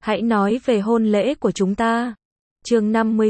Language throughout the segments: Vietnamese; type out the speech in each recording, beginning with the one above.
Hãy nói về hôn lễ của chúng ta. Chương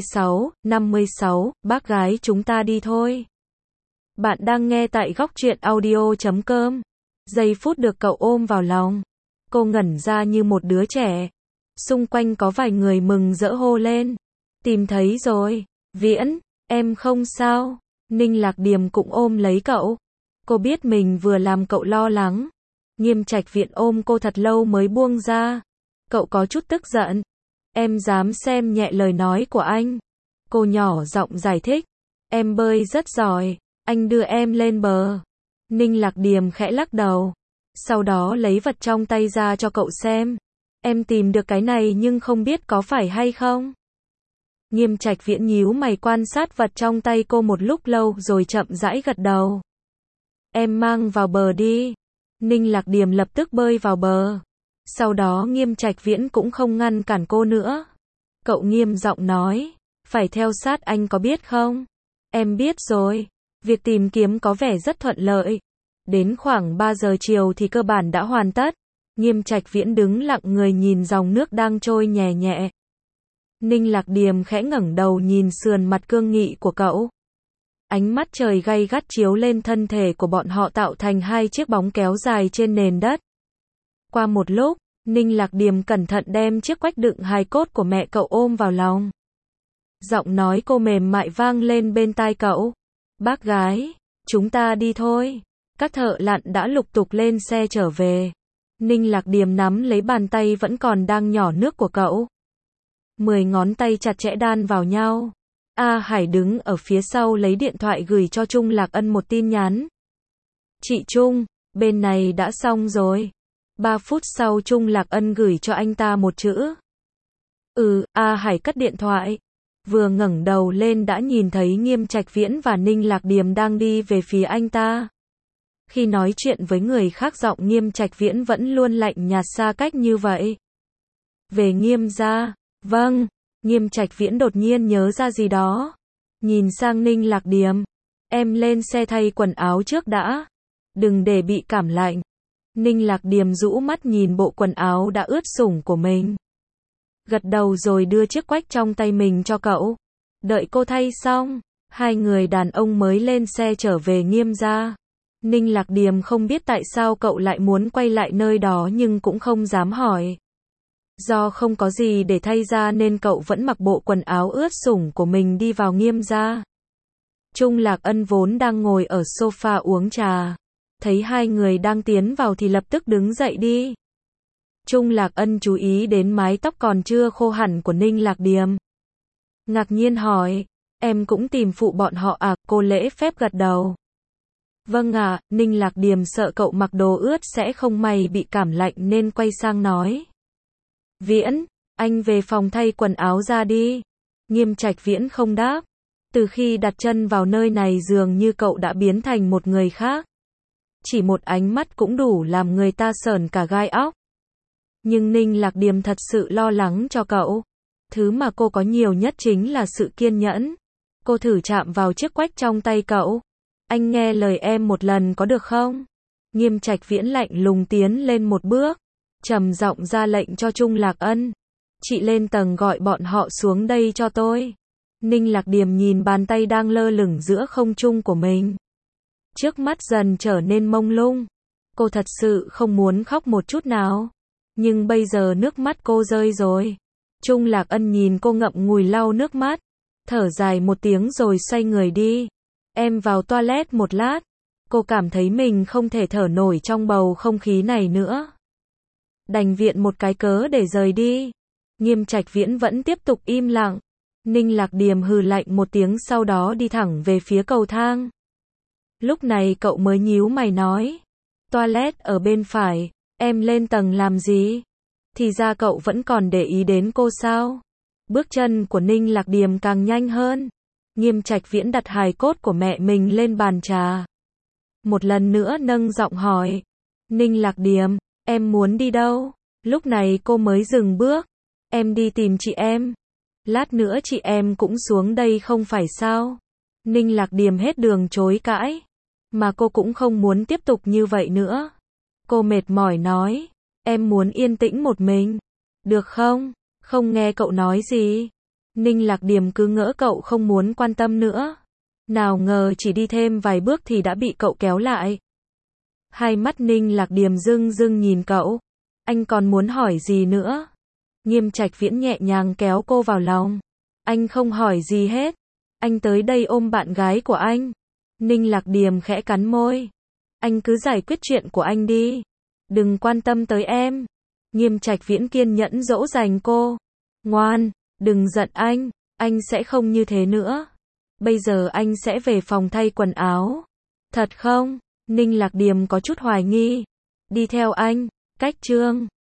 56, bác gái chúng ta đi thôi. Bạn đang nghe tại góc truyện audio.com. Giây phút được cậu ôm vào lòng, cô ngẩn ra như một đứa trẻ. Xung quanh có vài người mừng rỡ hô lên. Tìm thấy rồi, Viễn, em không sao. Ninh Lạc Điềm cũng ôm lấy cậu. Cô biết mình vừa làm cậu lo lắng. Nghiêm Trạch Viễn ôm cô thật lâu mới buông ra. Cậu có chút tức giận. Em dám xem nhẹ lời nói của anh. Cô nhỏ giọng giải thích. Em bơi rất giỏi, anh đưa em lên bờ. Ninh Lạc Điềm khẽ lắc đầu. Sau đó lấy vật trong tay ra cho cậu xem. Em tìm được cái này nhưng không biết có phải hay không. Nghiêm Trạch Viễn nhíu mày quan sát vật trong tay cô một lúc lâu rồi chậm rãi gật đầu. Em mang vào bờ đi. Ninh Lạc Điềm lập tức bơi vào bờ. Sau đó Nghiêm Trạch Viễn cũng không ngăn cản cô nữa. Cậu nghiêm giọng nói, phải theo sát anh có biết không? Em biết rồi, việc tìm kiếm có vẻ rất thuận lợi. Đến khoảng 3 giờ chiều thì cơ bản đã hoàn tất. Nghiêm Trạch Viễn đứng lặng người nhìn dòng nước đang trôi nhẹ nhẹ. Ninh Lạc Điềm khẽ ngẩng đầu nhìn sườn mặt cương nghị của cậu. Ánh mắt trời gay gắt chiếu lên thân thể của bọn họ tạo thành hai chiếc bóng kéo dài trên nền đất. Qua một lúc, Ninh Lạc Điềm cẩn thận đem chiếc quách đựng hài cốt của mẹ cậu ôm vào lòng. Giọng nói cô mềm mại vang lên bên tai cậu. Bác gái, chúng ta đi thôi. Các thợ lặn đã lục tục lên xe trở về. Ninh Lạc Điềm nắm lấy bàn tay vẫn còn đang nhỏ nước của cậu. 10 ngón tay chặt chẽ đan vào nhau. A Hải đứng ở phía sau lấy điện thoại gửi cho Trung Lạc Ân một tin nhắn. Chị Trung, bên này đã xong rồi. 3 phút sau Trung Lạc Ân gửi cho anh ta một chữ. A Hải cất điện thoại. Vừa ngẩng đầu lên đã nhìn thấy Nghiêm Trạch Viễn và Ninh Lạc Điềm đang đi về phía anh ta. Khi nói chuyện với người khác giọng Nghiêm Trạch Viễn vẫn luôn lạnh nhạt xa cách như vậy. Về Nghiêm gia. Vâng. Nghiêm Trạch Viễn đột nhiên nhớ ra gì đó. Nhìn sang Ninh Lạc Điềm. Em lên xe thay quần áo trước đã. Đừng để bị cảm lạnh. Ninh Lạc Điềm rũ mắt nhìn bộ quần áo đã ướt sũng của mình. Gật đầu rồi đưa chiếc quách trong tay mình cho cậu. Đợi cô thay xong, hai người đàn ông mới lên xe trở về Nghiêm gia. Ninh Lạc Điềm không biết tại sao cậu lại muốn quay lại nơi đó nhưng cũng không dám hỏi. Do không có gì để thay ra nên cậu vẫn mặc bộ quần áo ướt sũng của mình đi vào Nghiêm gia. Trung Lạc Ân vốn đang ngồi ở sofa uống trà. Thấy hai người đang tiến vào thì lập tức đứng dậy đi. Trung Lạc Ân chú ý đến mái tóc còn chưa khô hẳn của Ninh Lạc Điềm. Ngạc nhiên hỏi, em cũng tìm phụ bọn họ à? Cô lễ phép gật đầu. Vâng ạ. Ninh Lạc Điềm sợ cậu mặc đồ ướt sẽ không may bị cảm lạnh nên quay sang nói. Viễn, anh về phòng thay quần áo ra đi. Nghiêm Trạch Viễn không đáp. Từ khi đặt chân vào nơi này dường như cậu đã biến thành một người khác. Chỉ một ánh mắt cũng đủ làm người ta sởn cả gai óc. Nhưng Ninh Lạc Điềm thật sự lo lắng cho cậu. Thứ mà cô có nhiều nhất chính là sự kiên nhẫn. Cô thử chạm vào chiếc quách trong tay cậu. Anh nghe lời em một lần có được không? Nghiêm Trạch Viễn lạnh lùng tiến lên một bước. Trầm giọng ra lệnh cho Trung Lạc Ân. Chị lên tầng gọi bọn họ xuống đây cho tôi. Ninh Lạc Điềm nhìn bàn tay đang lơ lửng giữa không trung của mình. Trước mắt dần trở nên mông lung. Cô thật sự không muốn khóc một chút nào. Nhưng bây giờ nước mắt cô rơi rồi. Trung Lạc Ân nhìn cô ngậm ngùi lau nước mắt. Thở dài một tiếng rồi xoay người đi. Em vào toilet một lát. Cô cảm thấy mình không thể thở nổi trong bầu không khí này nữa. Đành viện một cái cớ để rời đi. Nghiêm Trạch Viễn vẫn tiếp tục im lặng. Ninh Lạc Điềm hừ lạnh một tiếng sau đó đi thẳng về phía cầu thang. Lúc này cậu mới nhíu mày nói. Toilet ở bên phải, em lên tầng làm gì? Thì ra cậu vẫn còn để ý đến cô sao? Bước chân của Ninh Lạc Điềm càng nhanh hơn. Nghiêm Trạch Viễn đặt hài cốt của mẹ mình lên bàn trà. Một lần nữa nâng giọng hỏi. Ninh Lạc Điềm, em muốn đi đâu? Lúc này cô mới dừng bước. Em đi tìm chị em. Lát nữa chị em cũng xuống đây không phải sao? Ninh Lạc Điềm hết đường chối cãi. Mà cô cũng không muốn tiếp tục như vậy nữa. Cô mệt mỏi nói. Em muốn yên tĩnh một mình. Được không? Không nghe cậu nói gì. Ninh Lạc Điềm cứ ngỡ cậu không muốn quan tâm nữa. Nào ngờ chỉ đi thêm vài bước thì đã bị cậu kéo lại. Hai mắt Ninh Lạc Điềm rưng rưng nhìn cậu. Anh còn muốn hỏi gì nữa? Nghiêm Trạch Viễn nhẹ nhàng kéo cô vào lòng. Anh không hỏi gì hết. Anh tới đây ôm bạn gái của anh. Ninh Lạc Điềm khẽ cắn môi. Anh cứ giải quyết chuyện của anh đi. Đừng quan tâm tới em. Nghiêm Trạch Viễn kiên nhẫn dỗ dành cô. Ngoan, đừng giận anh sẽ không như thế nữa. Bây giờ anh sẽ về phòng thay quần áo. Thật không? Ninh Lạc Điềm có chút hoài nghi. Đi theo anh. Cách Trương